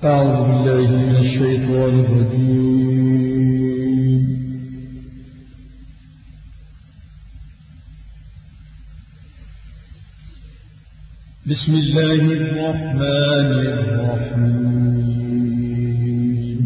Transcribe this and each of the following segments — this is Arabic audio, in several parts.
أعوذ بالله من الشيطان الرجيم. بسم الله الرحمن الرحيم.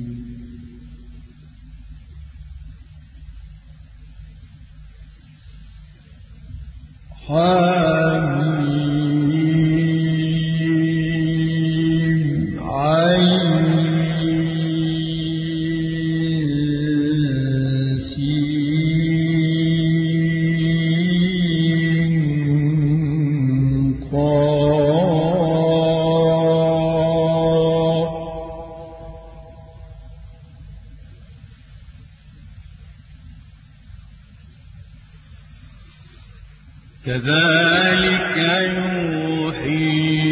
كذلك يوحي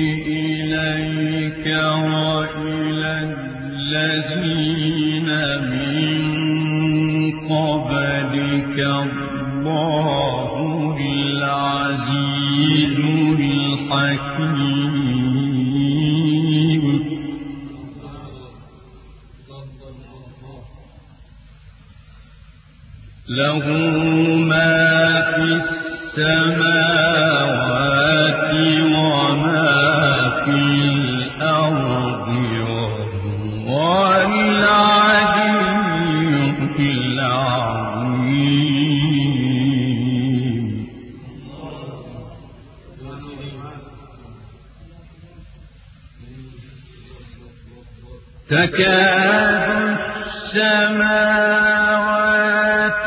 إليك وإلى الذين من قبلك الله العزيز الحكيم. له ما في السماوات وما في الأرض وهو العلي العظيم. تكاد السماوات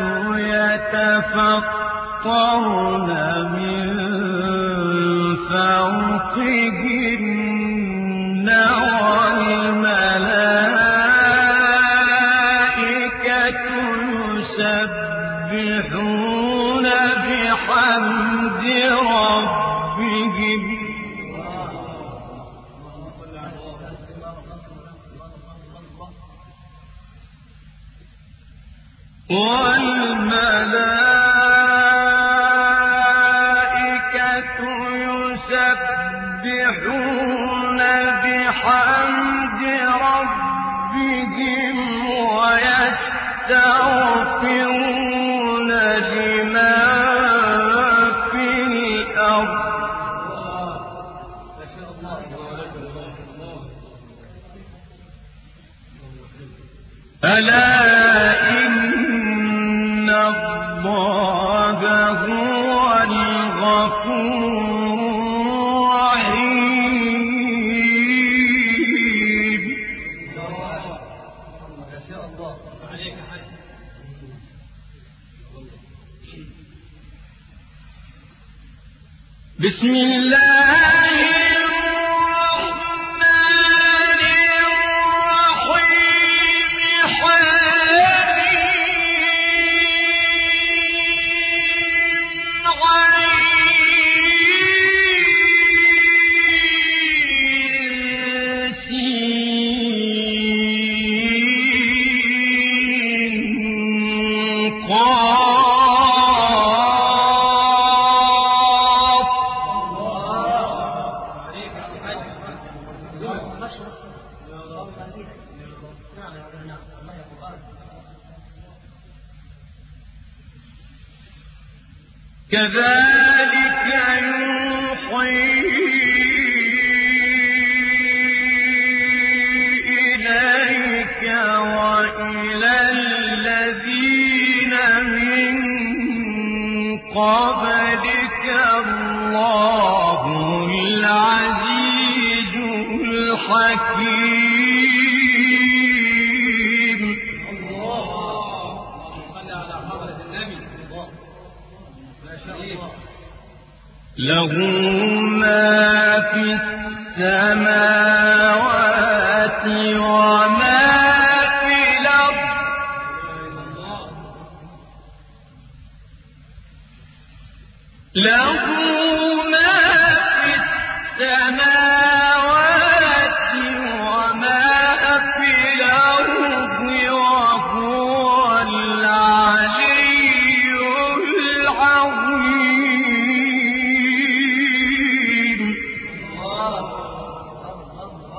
يتفطرن من فوقهن والملائكة يسبحون بحمد ربهم ويستغفرون لمن في الأرض ألا إن الله هو الغفور الرحيم. بسم الله الرحمن الرحيم. كذلك يوحي إليك وإلى الذين من قبلك الله العزيز الحكيم. له ما في السماوات وما في الأرض له ما في السماوات وما في الأرض وهو العلي العظيم.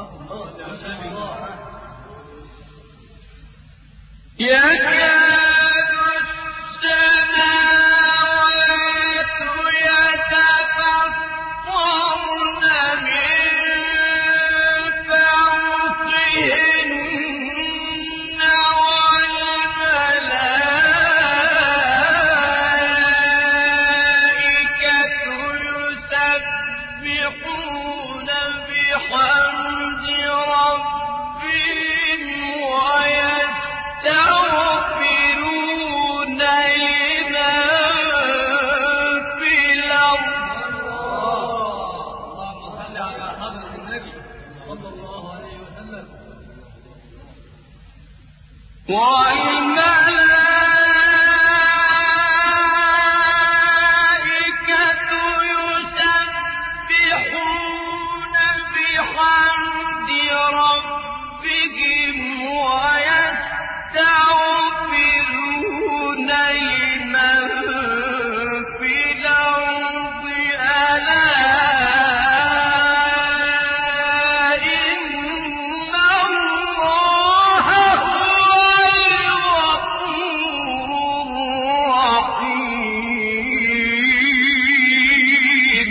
صلى الله عليه وسلم. والملائكة يسبحون بحمد ربهم ويستغفرون لمن في الأرض ألا إن الله هو الغفور الرحيم.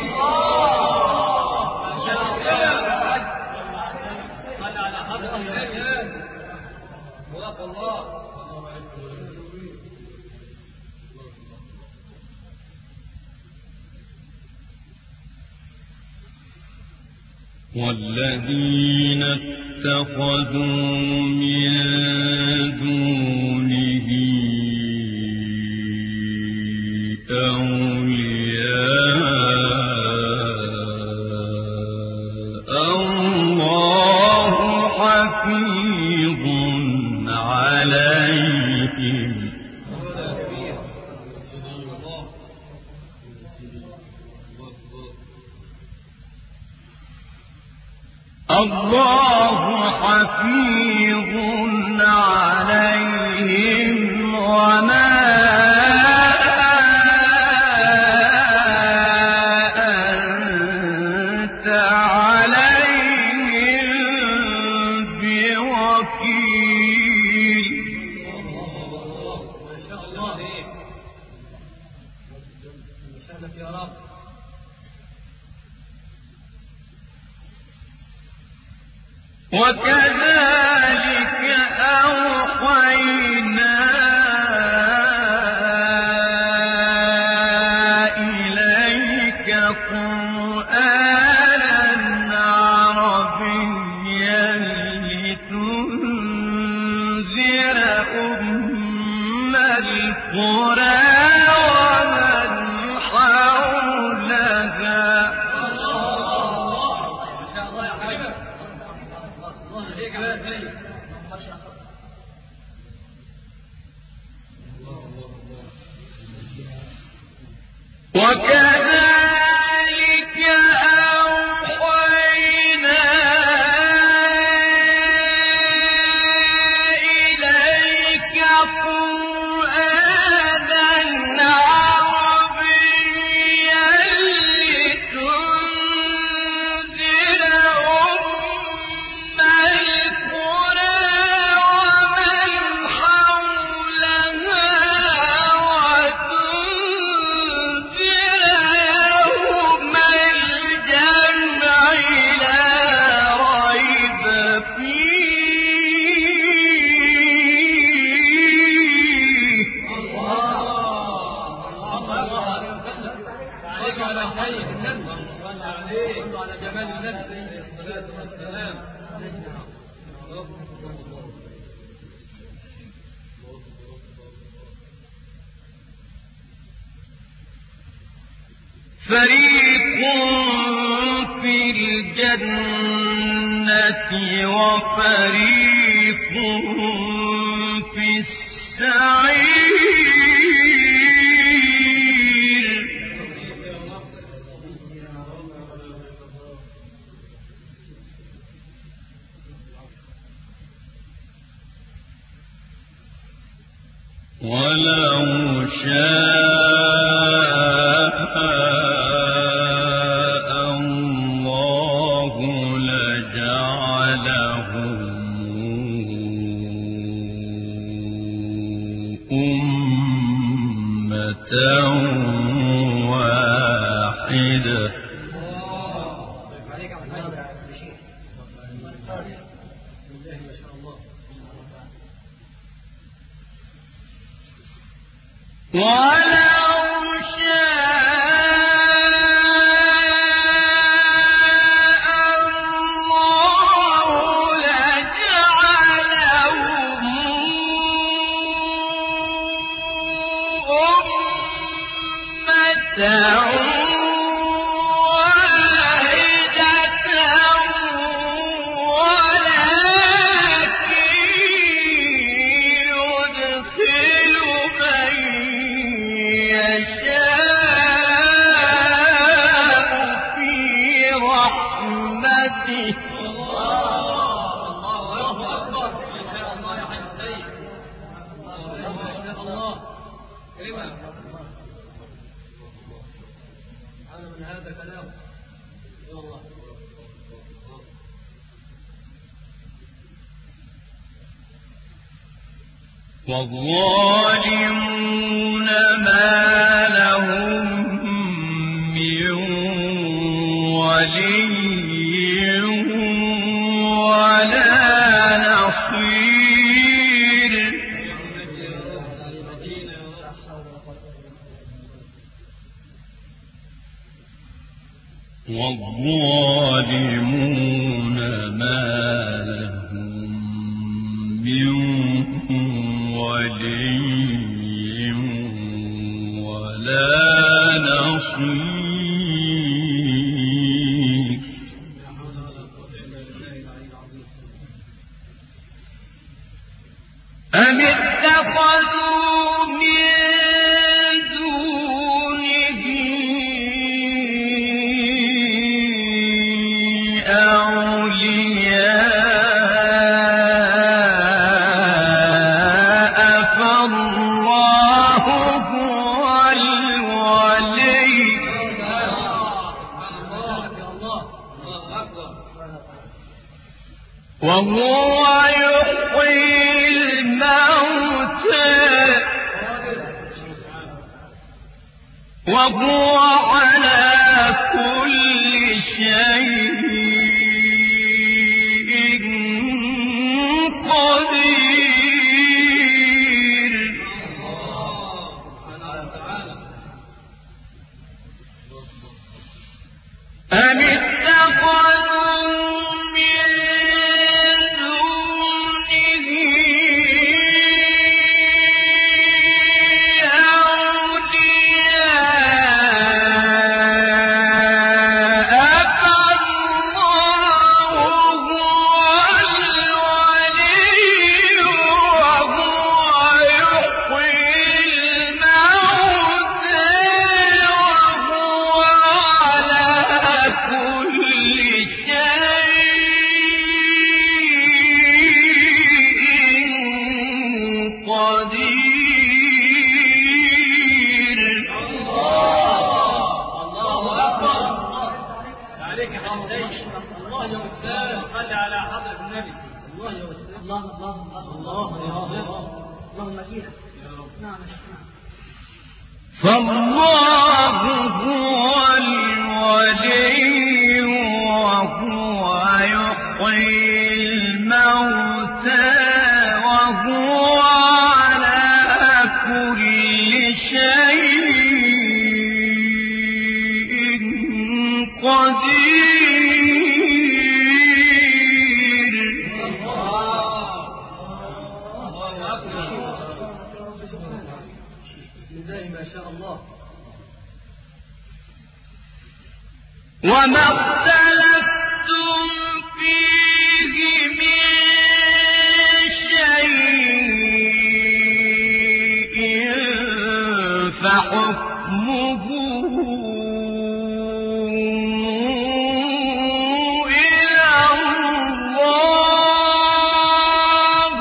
الله ما شاء الله. قال على حضرة الإنسان وراك الله. والذين اتخذوا من دونه أولياء الله حفيظ عليهم الله حفيظ عليهم وما أنت عليهم بوكيل. ما شاء الله. شأنك يا رب. وكذلك أوحينا إليك قرآنا عربيا لتنذر أم القرى ومن حولها. ما شاء الله يا حبيبي. الله عليك يا سيد. ما شاء الله. وكذلك أوحينا إليك قرآنا عربيا لتنذر أم القرى ومن حولها وتنذر يوم الجمع لا ريب فيه. عليك على سيد النبي. صلى عليه وعلى جمال النبي عليه الصلاة والسلام. فريق في الجنة وفريق في السعير. ولو شاء الله لجعلهم أمة واحدة. عليك على سيد. ما شاء الله. ولو شاء الله لجعلهم أمة واحدة والظالمون ما لهم من ولي ولا نصير والظالمون ما لهم من ولي ولا نصير أم اتخذوا من دونه أولياء فالله هو الولي وهو يحيي الموتى وهو على كل شيء قدير أم اتخذوا من دونه أولياء فالله هو الولي وهو يحيي الموتى وهو على كل شيء قدير عليك يا حسين. الله يا أستاذ، صل على حضرة النبي. الله يا أستاذ. الله يا رب. اللهم أجيرك. نعم. فالله هو الولي وهو يحيي الموتى وهو على كل شيء قدير ما شاء الله. وما اختلفتم فيه من شيء فحكمه إلى الله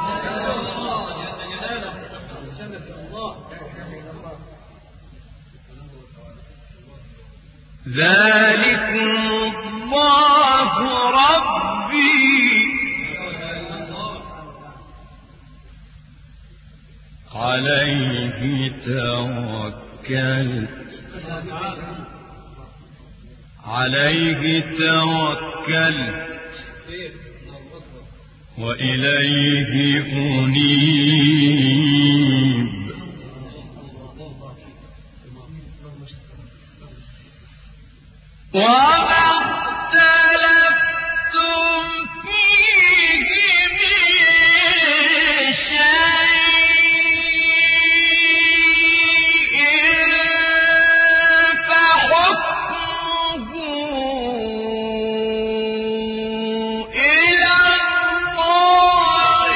ذلكم الله ربي عليه توكلت وإليه أنيب وما اختلفتم فيه من شيء فحكمه إلى الله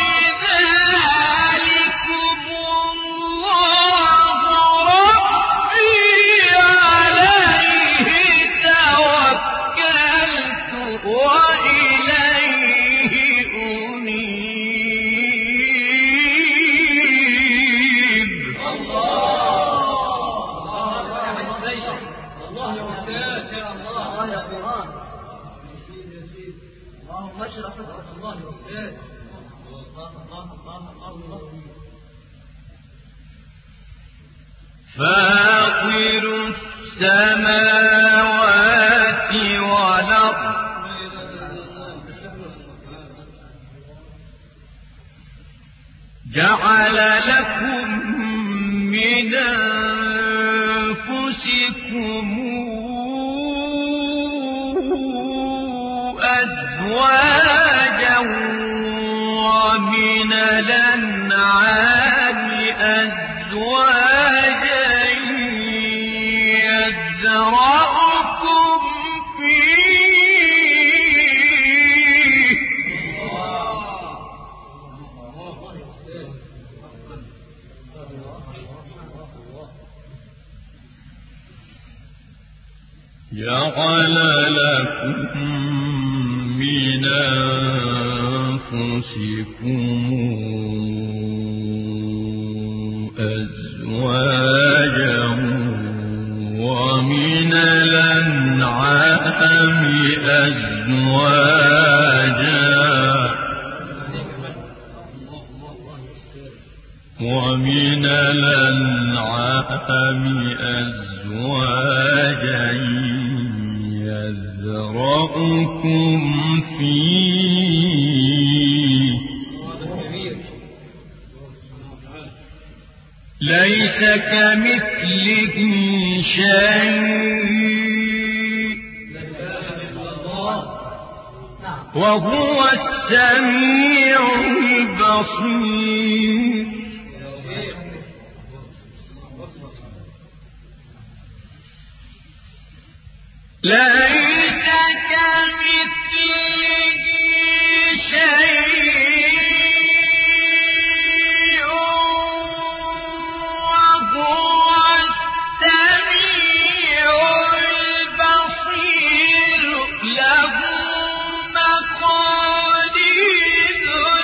ذلكم الله ربي عليه توكلت فاطر السماوات والأرض جعل لكم من أنفسكم أزواجا ومن الأنعام أزواجا يذرأكم فيه جعل لكم من أنفسكم أزواجا ومن الأنعام أزواجا يذرأكم فيه ليس كمثله شيء وهو السميع البصير ليس كمثله شيء وهو السميع البصير له مقاليد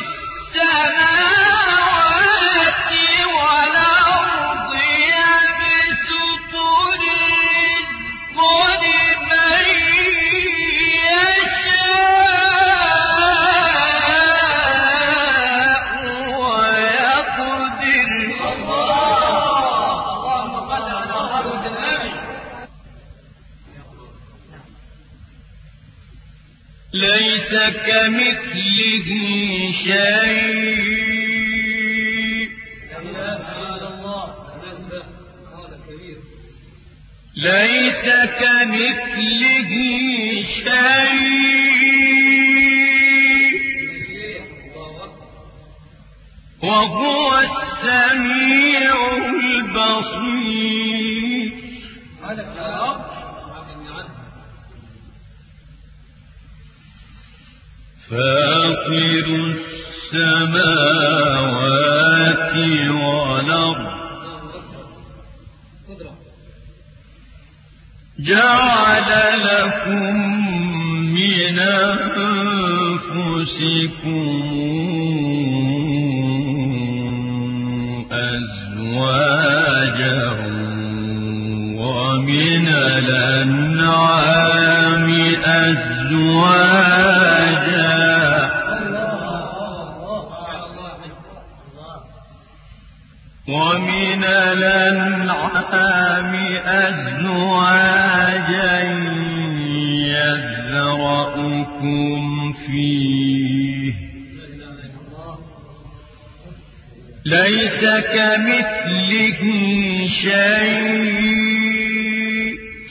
السماوات والأرض يبسط الرزق لمن يشاء ويقدر اللهم صل على محمد النبي. ليس كمثله شيء ليس كمثله شيء وهو السميع البصير فاطر السماوات والأرض جعل لكم من أنفسكم أزواجا ومن الأنعام أزواجا ومن الأنعام أزواجا يذرأكم فيه ليس كمثله شيء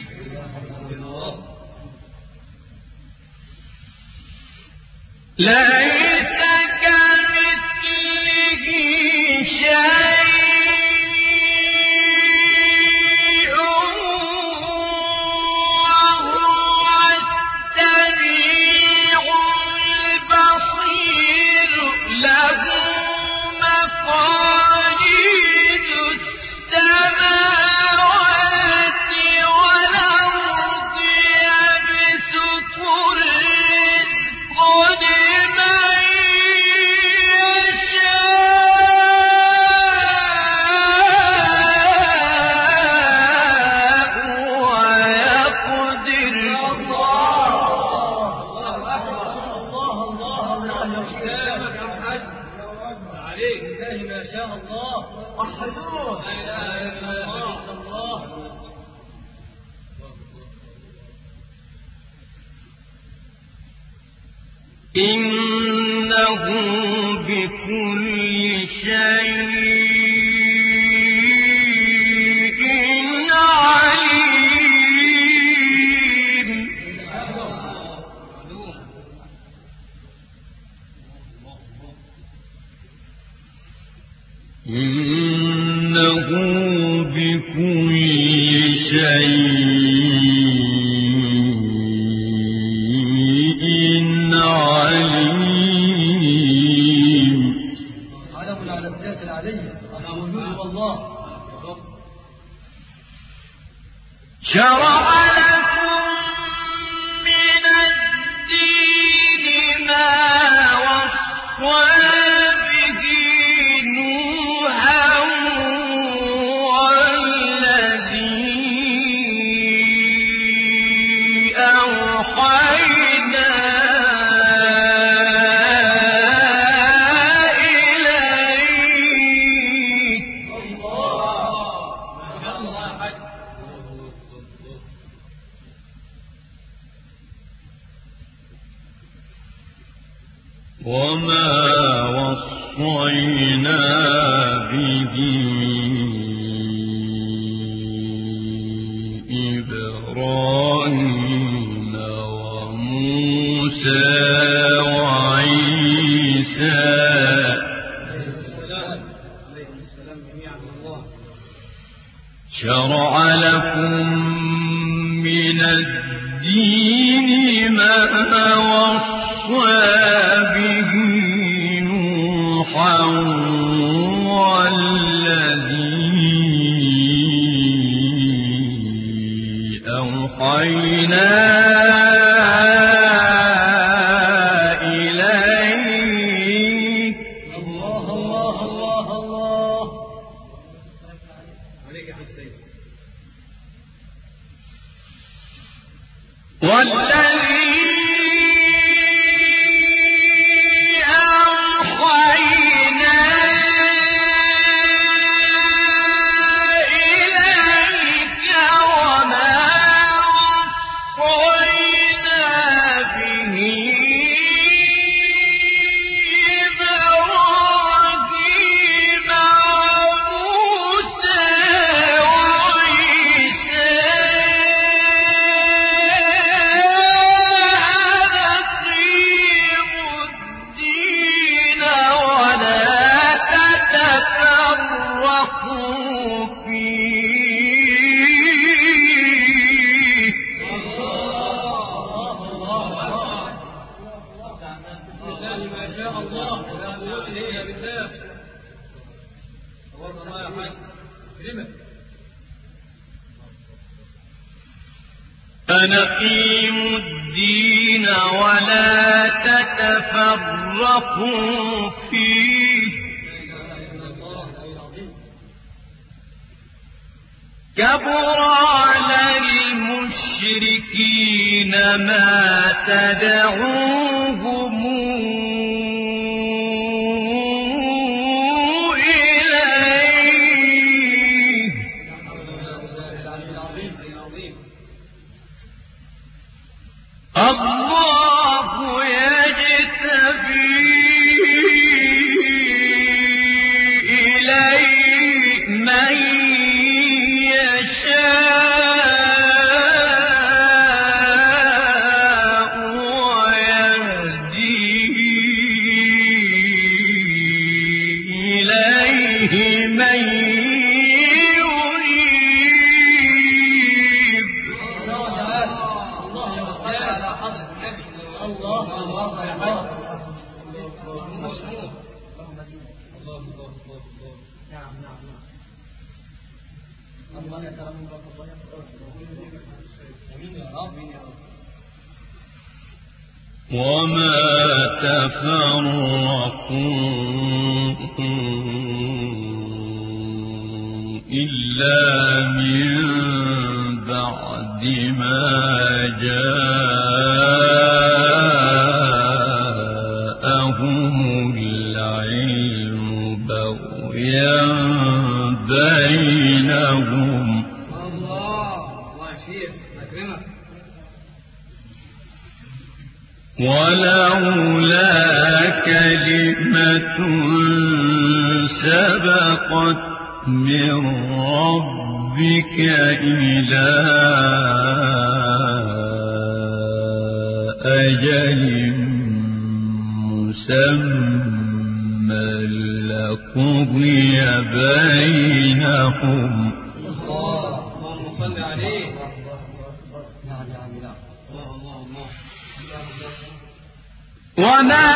ليس كمثله شيء قد ما لله ما شاء الله. وحدوه. لا اله الا الله. إنه بكل شيء عليم. إنه بكل شيء عليم. علم على الذات العلية الوجود والله. شرع لكم من الدين ما وصى به نوحا والذي أوحينا وما وصينا به إبراهيم وموسى وعيسى شرع لكم من الدين ما وصى به نوحا والذي أوحينا إليك. الله الله الله الله. والذي أوحينا إليك وما وصينا به إبراهيم وموسى وعيسى فنقيموا الدين ولا تتفرقوا فيه. كبر على المشركين ما تدعوهم إليه. الله يجتبي إليه من يشاء ويهدي إليه من يريد. وما تفرقوا إلا من بعد ما جاءهم العلم بغيا بينهم ولولا كلمة سبقت من ربك إلى أجل مسمى لقضي بينهم. اللهم صل عليه. وما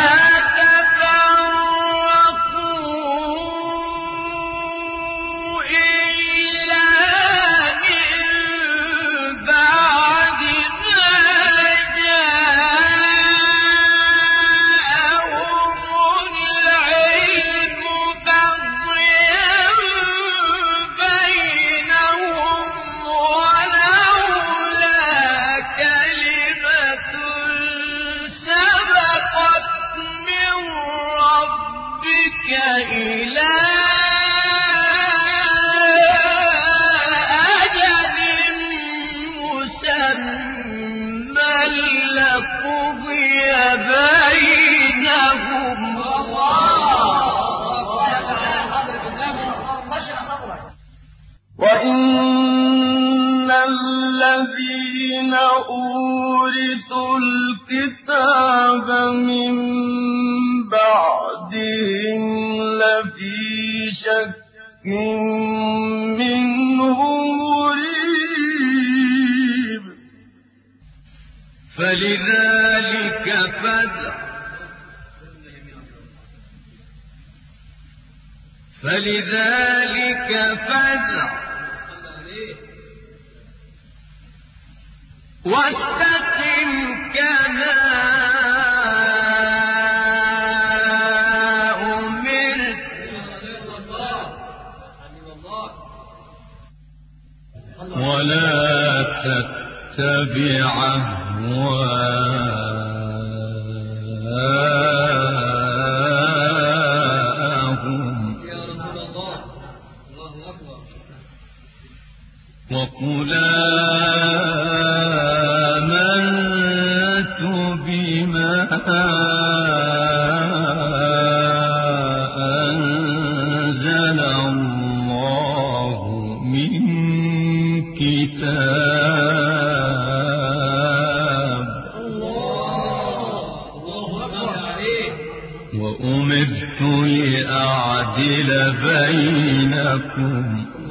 وإن الذين أورثوا الكتاب من بعدهم لفي شك منه مريب. فلذلك فادع واستقم كما أمرت ولا تتبع أهواءهم وقل آمنت بما أنزل الله من كتاب وأمرت لأعدل بينكم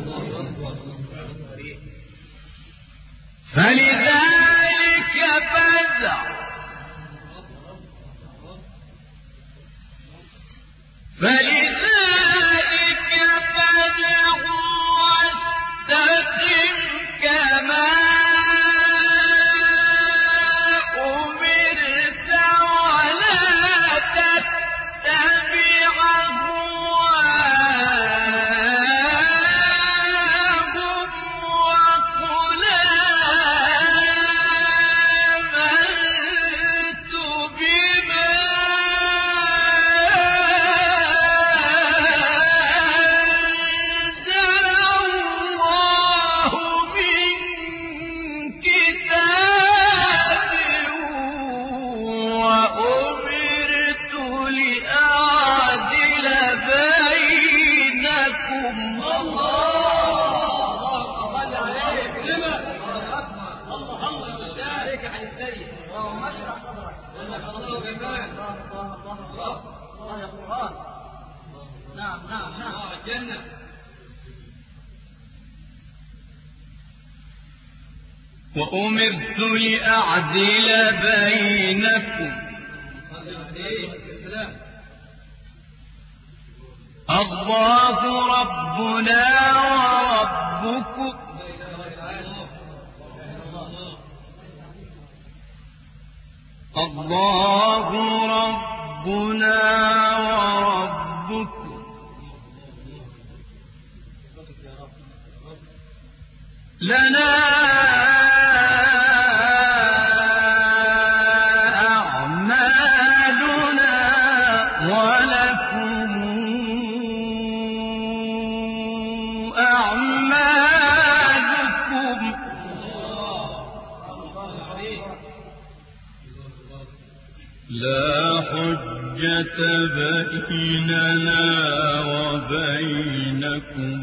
فلذلك فادع واستقم كما أمرت ولا تتبع أهواءهم وقل آمنت بما أنزل الله من كتاب وأمرت لأعدل بينكم. وأمرت لأعدل بينكم الله ربنا وربكم الله ربنا وربكم لنا أعمالنا ولكم حجة بيننا وبينكم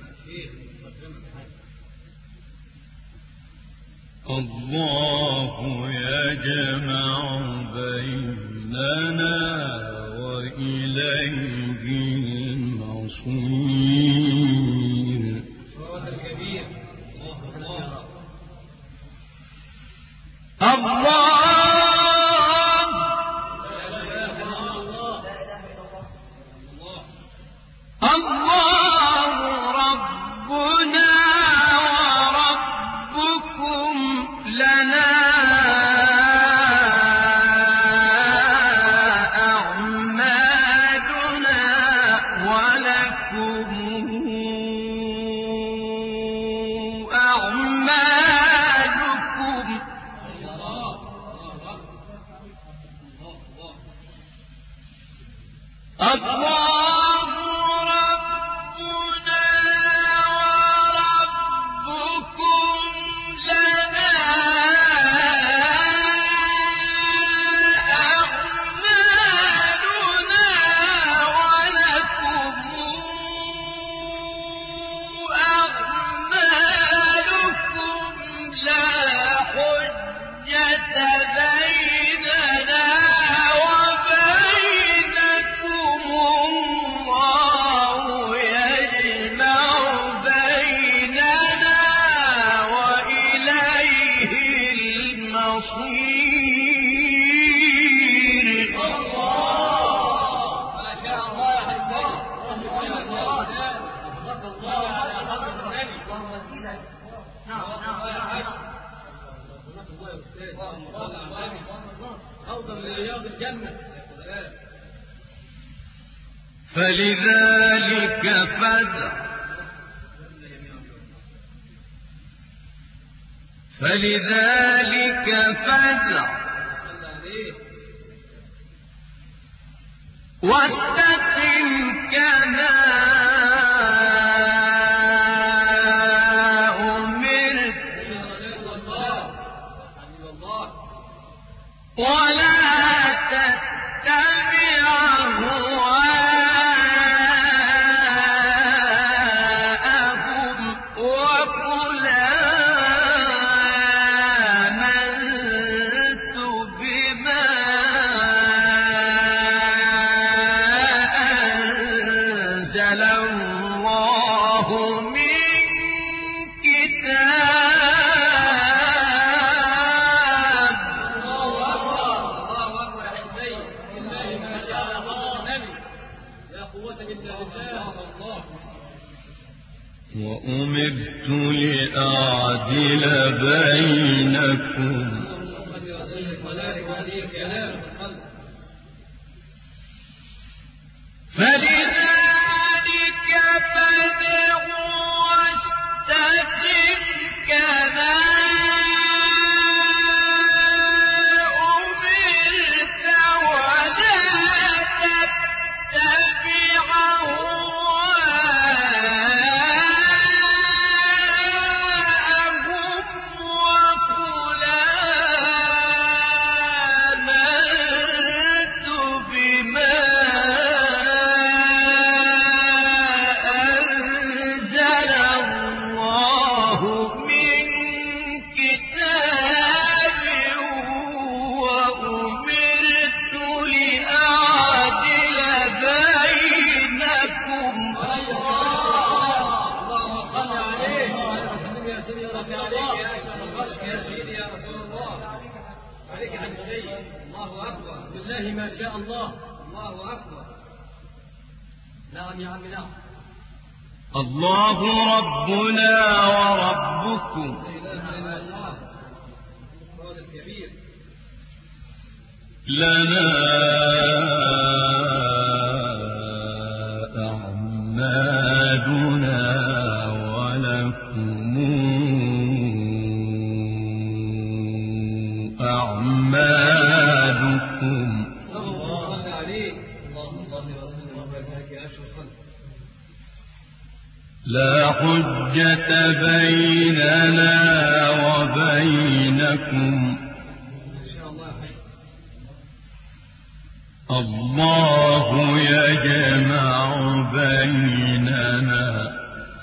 الله يجمع بيننا وإليه المصير. الله ربنا وربكم لنا أعمالنا ولكم أعمالكم. الله ربنا وربكم لنا أعمالنا ولكم أعمالكم لا حجة بيننا وبينكم الله يجمع بيننا وإليه المصير. ما شاء الله يا حبيبي. الله على حضرة النبي. نعم أفضل من رياض الجنة. فلذلك فادع واستقم كما أمرت ولا تتبع أهواءهم وقل آمنت بما أنزل الله من كتاب. وأمرت لأعدل بينكم فلذلك فادع واستقم كما أمرت ولا تتبع أهواءهم وقل آمنت بما أنزل الله من كتاب وأمرت لأعدل بينكم. اللهم صل عليه يا سيدي يا سيدي يا رسول الله. عليك عن شيء. الله أكبر. بالله ما شاء الله. الله أكبر. نعم يا عم نعم. الله ربنا وربكم لا إله إلا الله. القرآن الكبير. لنا أعمالنا ولكم أعمالكم اللهم صل عليه. اللهم صل وسلم وبارك يا أشرف الخلق. لا حجة بيننا وبينكم إن شاء الله يا حي. الله يجمع بيننا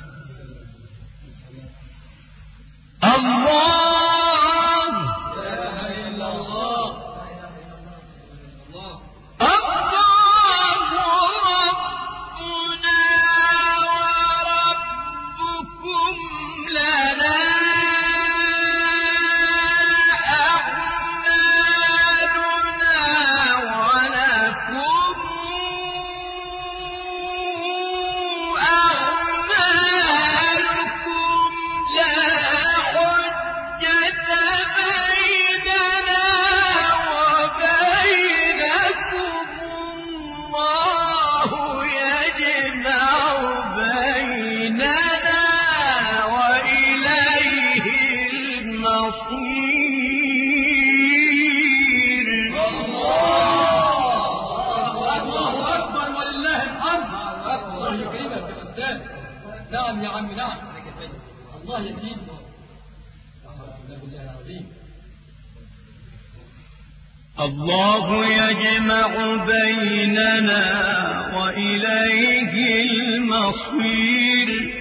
نعم يا عم نعم الله يزيد الله يجمع بيننا وإليه المصير